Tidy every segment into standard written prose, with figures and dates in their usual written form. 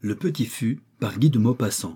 Le Petit Fût par Guy de Maupassant.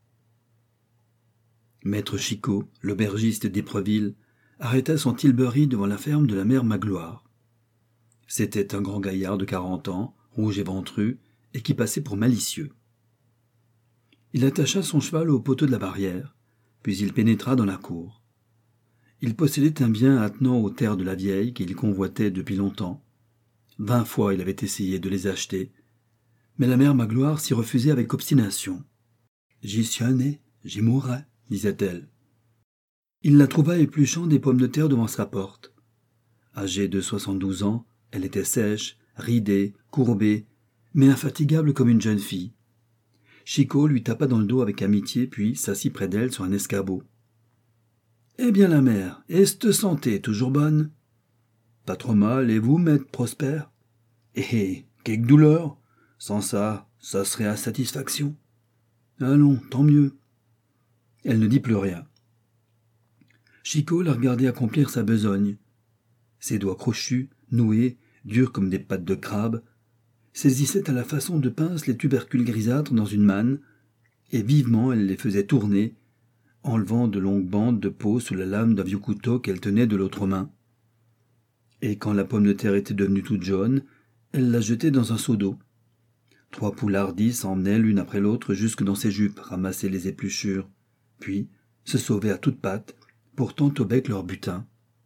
Maître Chicot, l'aubergiste d'Épreville, arrêta son tilbury devant la ferme de la mère Magloire. C'était un grand gaillard de 40 ans, rouge et ventru, et qui passait pour malicieux. Il attacha son cheval au poteau de la barrière, puis il pénétra dans la cour. Il possédait un bien attenant aux terres de la vieille qu'il convoitait depuis longtemps. 20 fois il avait essayé de les acheter, mais la mère Magloire s'y refusait avec obstination. « J'y suis né, j'y mourrai », disait-elle. Il la trouva épluchant des pommes de terre devant sa porte. Âgée de 72 ans, elle était sèche, ridée, courbée, mais infatigable comme une jeune fille. Chicot lui tapa dans le dos avec amitié, puis s'assit près d'elle sur un escabeau. « Eh bien la mère, est-ce santé toujours bonne ?»« Pas trop mal, et vous, maître Prosper ?»« Eh, quelque douleur. Sans ça, ça serait à satisfaction. »« Allons, tant mieux. » Elle ne dit plus rien. Chicot la regardait accomplir sa besogne. Ses doigts crochus, noués, durs comme des pattes de crabe, saisissaient à la façon de pince les tubercules grisâtres dans une manne, et vivement elle les faisait tourner, enlevant de longues bandes de peau sous la lame d'un vieux couteau qu'elle tenait de l'autre main. Et quand la pomme de terre était devenue toute jaune, elle la jetait dans un seau d'eau. 3 poules hardies s'emmenaient l'une après l'autre jusque dans ses jupes, ramasser les épluchures, puis se sauvaient à toutes pattes, portant au bec leur butin.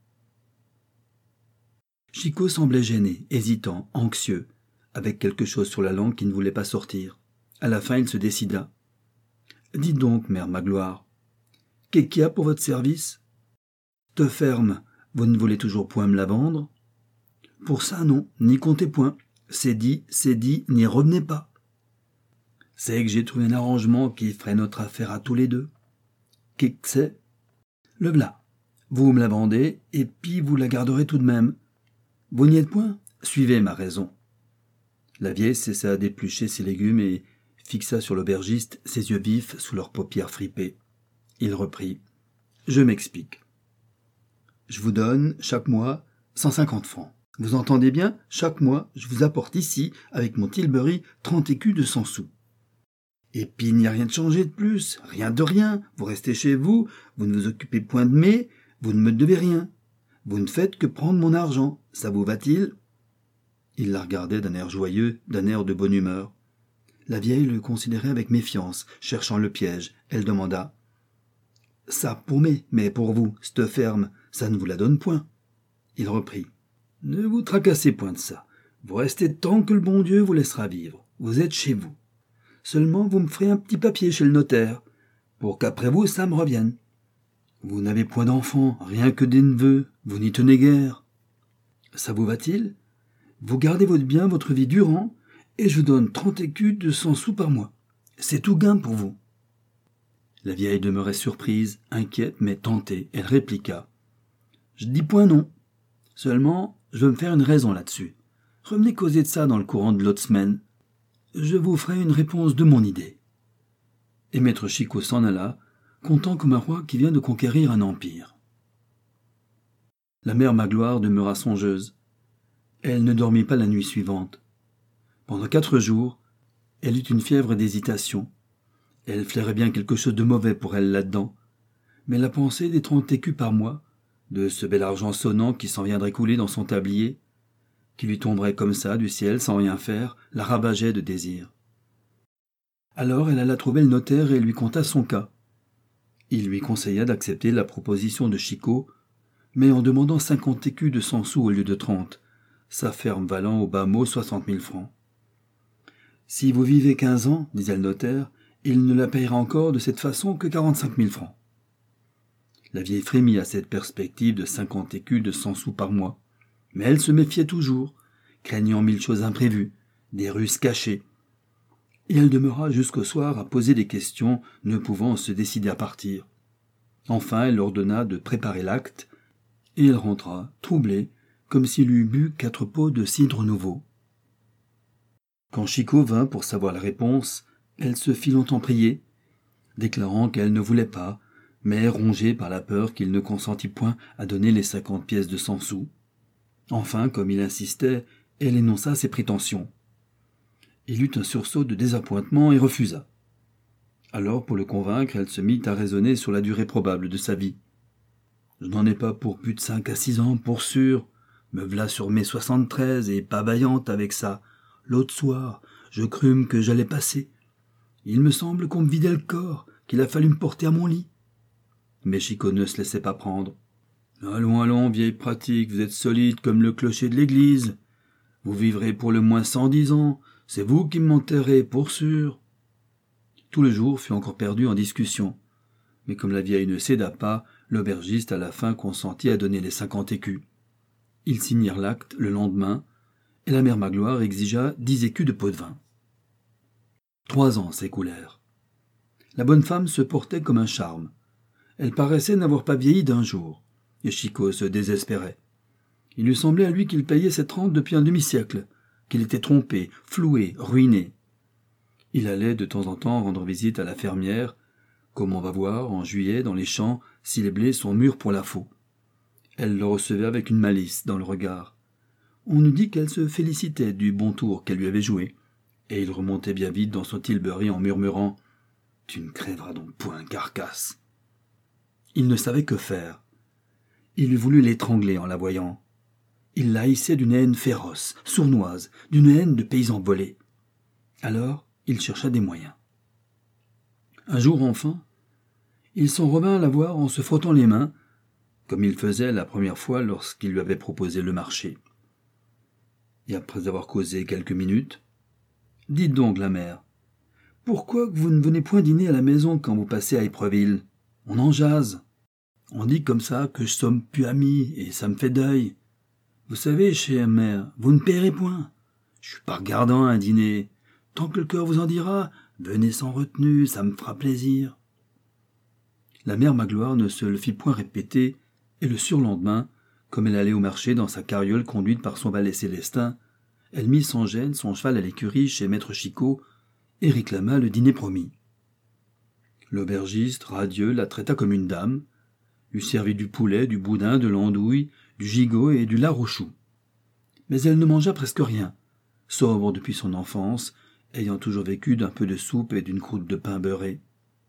Chicot semblait gêné, hésitant, anxieux, avec quelque chose sur la langue qui ne voulait pas sortir. À la fin, il se décida. « Dites donc, mère Magloire, qu'est-ce qu'il y a pour votre service ? Te ferme, vous ne voulez toujours point me la vendre ? Pour ça, non, n'y comptez point. C'est dit, n'y revenez pas. C'est que j'ai trouvé un arrangement qui ferait notre affaire à tous les deux. Qu'est-ce que c'est ? Le v'là. Vous me la vendez, et puis vous la garderez tout de même. Vous n'y êtes point ? Suivez ma raison. » La vieille cessa d'éplucher ses légumes et fixa sur l'aubergiste ses yeux vifs sous leurs paupières fripées. Il reprit. « Je m'explique. Je vous donne, chaque mois, 150 francs. Vous entendez bien ? Chaque mois, je vous apporte ici, avec mon tilbury, 30 écus de 100 sous. Et puis il n'y a rien de changé de plus, rien de rien. Vous restez chez vous, vous ne vous occupez point de mes, vous ne me devez rien. Vous ne faites que prendre mon argent. Ça vous va-t-il » Il la regardait d'un air joyeux, d'un air de bonne humeur. La vieille le considérait avec méfiance, cherchant le piège. Elle demanda. « Ça pour mes, mais pour vous, c'te ferme, ça ne vous la donne point. » Il reprit. « Ne vous tracassez point de ça. Vous restez tant que le bon Dieu vous laissera vivre. Vous êtes chez vous. Seulement, vous me ferez un petit papier chez le notaire, pour qu'après vous, ça me revienne. Vous n'avez point d'enfants, rien que des neveux, vous n'y tenez guère. Ça vous va-t-il ? Vous gardez votre bien votre vie durant, et je vous donne 30 écus de 100 sous par mois. C'est tout gain pour vous. » La vieille demeurait surprise, inquiète, mais tentée. Elle répliqua. « Je dis point non. Seulement, je veux me faire une raison là-dessus. Revenez causer de ça dans le courant de l'autre semaine. Je vous ferai une réponse de mon idée. » Et maître Chicot s'en alla, content comme un roi qui vient de conquérir un empire. La mère Magloire demeura songeuse. Elle ne dormit pas la nuit suivante. Pendant 4 jours, elle eut une fièvre d'hésitation. Elle flairait bien quelque chose de mauvais pour elle là-dedans, mais la pensée des 30 écus par mois, de ce bel argent sonnant qui s'en viendrait couler dans son tablier, qui lui tomberait comme ça du ciel sans rien faire, la ravageait de désir. Alors elle alla trouver le notaire et lui conta son cas. Il lui conseilla d'accepter la proposition de Chicot, mais en demandant 50 écus de 100 sous au lieu de 30, sa ferme valant au bas mot 60 000 francs. « Si vous vivez 15 ans, disait le notaire, il ne la payera encore de cette façon que 45 000 francs. » La vieille frémit à cette perspective de 50 écus de 100 sous par mois, mais elle se méfiait toujours, craignant 1000 choses imprévues, des ruses cachées. Et elle demeura jusqu'au soir à poser des questions, ne pouvant se décider à partir. Enfin, elle ordonna de préparer l'acte, et elle rentra, troublée, comme s'il eût bu 4 pots de cidre nouveau. Quand Chicot vint pour savoir la réponse, elle se fit longtemps prier, déclarant qu'elle ne voulait pas, mais rongée par la peur qu'il ne consentit point à donner les 50 pièces de 100 sous. Enfin, comme il insistait, elle énonça ses prétentions. Il eut un sursaut de désappointement et refusa. Alors, pour le convaincre, elle se mit à raisonner sur la durée probable de sa vie. « Je n'en ai pas pour plus de 5 à 6 ans, pour sûr. Me v'là sur mes 73 et pas vaillante avec ça. L'autre soir, je crûme que j'allais passer. Il me semble qu'on me vidait le corps, qu'il a fallu me porter à mon lit. » Mais Chicot ne se laissait pas prendre. « Allons, vieille pratique, vous êtes solide comme le clocher de l'église. Vous vivrez pour le moins 110 ans, c'est vous qui m'enterrez, pour sûr. » Tout le jour fut encore perdu en discussion. Mais comme la vieille ne céda pas, l'aubergiste à la fin consentit à donner les 50 écus. Ils signèrent l'acte le lendemain, et la mère Magloire exigea 10 écus de pot de vin. 3 ans s'écoulèrent. La bonne femme se portait comme un charme. Elle paraissait n'avoir pas vieilli d'un jour, et Chicot se désespérait. Il lui semblait à lui qu'il payait cette rente depuis un demi-siècle, qu'il était trompé, floué, ruiné. Il allait de temps en temps rendre visite à la fermière, comme on va voir en juillet dans les champs si les blés sont mûrs pour la faux. Elle le recevait avec une malice dans le regard. On eût dit qu'elle se félicitait du bon tour qu'elle lui avait joué, et il remontait bien vite dans son tilbury en murmurant « Tu ne crèveras donc point, carcasse !» Il ne savait que faire. Il eût voulu l'étrangler en la voyant. Il la haïssait d'une haine féroce, sournoise, d'une haine de paysan volé. Alors, il chercha des moyens. Un jour enfin, il s'en revint la voir en se frottant les mains, comme il faisait la première fois lorsqu'il lui avait proposé le marché. Et après avoir causé quelques minutes, « Dites donc, la mère, pourquoi vous ne venez point dîner à la maison quand vous passez à Épreville? On en jase. On dit comme ça que je sommes plus amis, et ça me fait deuil. Vous savez, chère mère, vous ne paierez point. Je suis pas regardant à un dîner. Tant que le cœur vous en dira, venez sans retenue, ça me fera plaisir. » La mère Magloire ne se le fit point répéter, et le surlendemain, comme elle allait au marché dans sa carriole conduite par son valet Célestin, elle mit sans gêne son cheval à l'écurie chez maître Chicot et réclama le dîner promis. L'aubergiste, radieux, la traita comme une dame, lui servit du poulet, du boudin, de l'andouille, du gigot et du lard aux choux. Mais elle ne mangea presque rien, sobre depuis son enfance, ayant toujours vécu d'un peu de soupe et d'une croûte de pain beurré.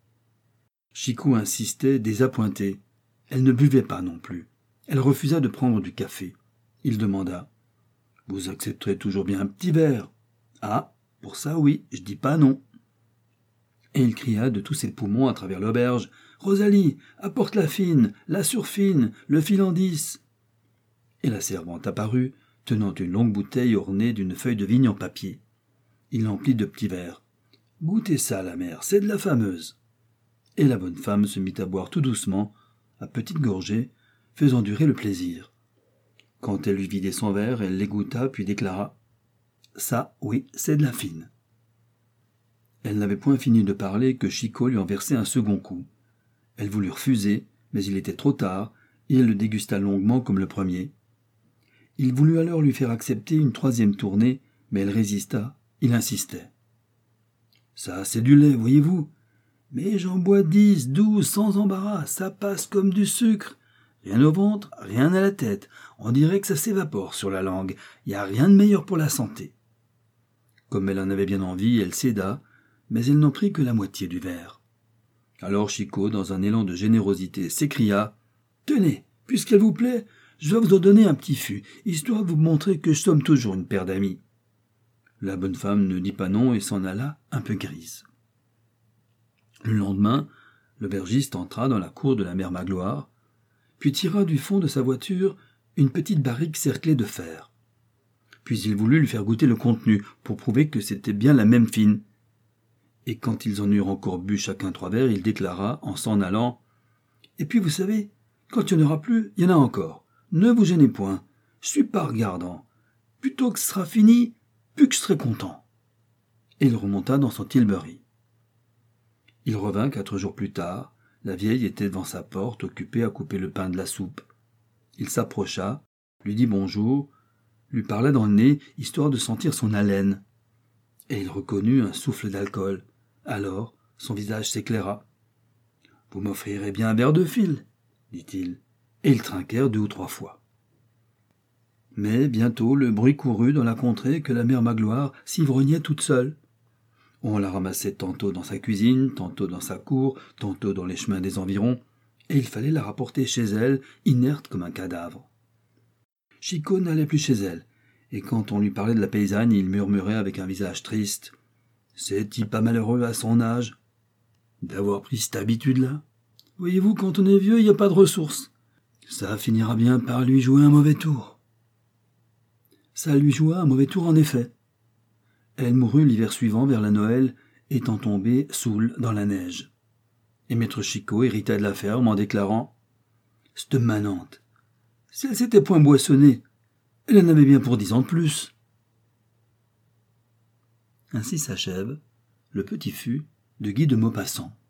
Chicot insistait, désappointé. Elle ne buvait pas non plus. Elle refusa de prendre du café. Il demanda « Vous accepterez toujours bien un petit verre ?»« Ah, pour ça oui, je dis pas non. » Et il cria de tous ses poumons à travers l'auberge « Rosalie, apporte la fine, la surfine, le fil en 10 !» Et la servante apparut, tenant une longue bouteille ornée d'une feuille de vigne en papier. Il l'emplit de petits verres. « Goûtez ça, la mère, c'est de la fameuse. » Et la bonne femme se mit à boire tout doucement, à petites gorgées, faisant durer le plaisir. Quand elle eut vidé son verre, elle l'égoutta puis déclara « Ça, oui, c'est de la fine. » Elle n'avait point fini de parler que Chicot lui en versait un second coup. Elle voulut refuser, mais il était trop tard, et elle le dégusta longuement comme le premier. Il voulut alors lui faire accepter une 3e tournée, mais elle résista, il insistait. « Ça, c'est du lait, voyez-vous. Mais j'en bois 10, 12, sans embarras, ça passe comme du sucre. Rien au ventre, rien à la tête. On dirait que ça s'évapore sur la langue. Il n'y a rien de meilleur pour la santé. » Comme elle en avait bien envie, elle céda, mais elle n'en prit que la moitié du verre. Alors Chicot, dans un élan de générosité, s'écria « Tenez, puisqu'elle vous plaît, je vais vous en donner un petit fût, histoire de vous montrer que je sommes toujours une paire d'amis. » La bonne femme ne dit pas non et s'en alla un peu grise. Le lendemain, l'aubergiste entra dans la cour de la mère Magloire, puis tira du fond de sa voiture une petite barrique cerclée de fer. Puis il voulut lui faire goûter le contenu, pour prouver que c'était bien la même fine. Et quand ils en eurent encore bu chacun 3 verres, il déclara, en s'en allant, « Et puis vous savez, quand il n'y en aura plus, il y en a encore. Ne vous gênez point, je suis pas regardant. Plutôt que ce sera fini, plus que je serai content. » Et il remonta dans son tilbury. Il revint 4 jours plus tard. La vieille était devant sa porte, occupée à couper le pain de la soupe. Il s'approcha, lui dit bonjour, lui parla dans le nez, histoire de sentir son haleine. Et il reconnut un souffle d'alcool. Alors, son visage s'éclaira. « Vous m'offrirez bien un verre de fil, dit-il. Et ils trinquèrent 2 ou 3 fois. Mais bientôt le bruit courut dans la contrée que la mère Magloire s'ivrognait toute seule. On la ramassait tantôt dans sa cuisine, tantôt dans sa cour, tantôt dans les chemins des environs, et il fallait la rapporter chez elle, inerte comme un cadavre. Chicot n'allait plus chez elle, et quand on lui parlait de la paysanne, il murmurait avec un visage triste « C'est-il pas malheureux à son âge d'avoir pris cette habitude-là ? Voyez-vous, quand on est vieux, il n'y a pas de ressources. Ça finira bien par lui jouer un mauvais tour. » Ça lui joua un mauvais tour en effet. Elle mourut l'hiver suivant vers la Noël, étant tombée saoule dans la neige. Et maître Chicot hérita de la ferme en déclarant « C'te manante, si elle s'était point boissonnée, elle en avait bien pour 10 ans de plus. » Ainsi s'achève Le Petit Fût de Guy de Maupassant.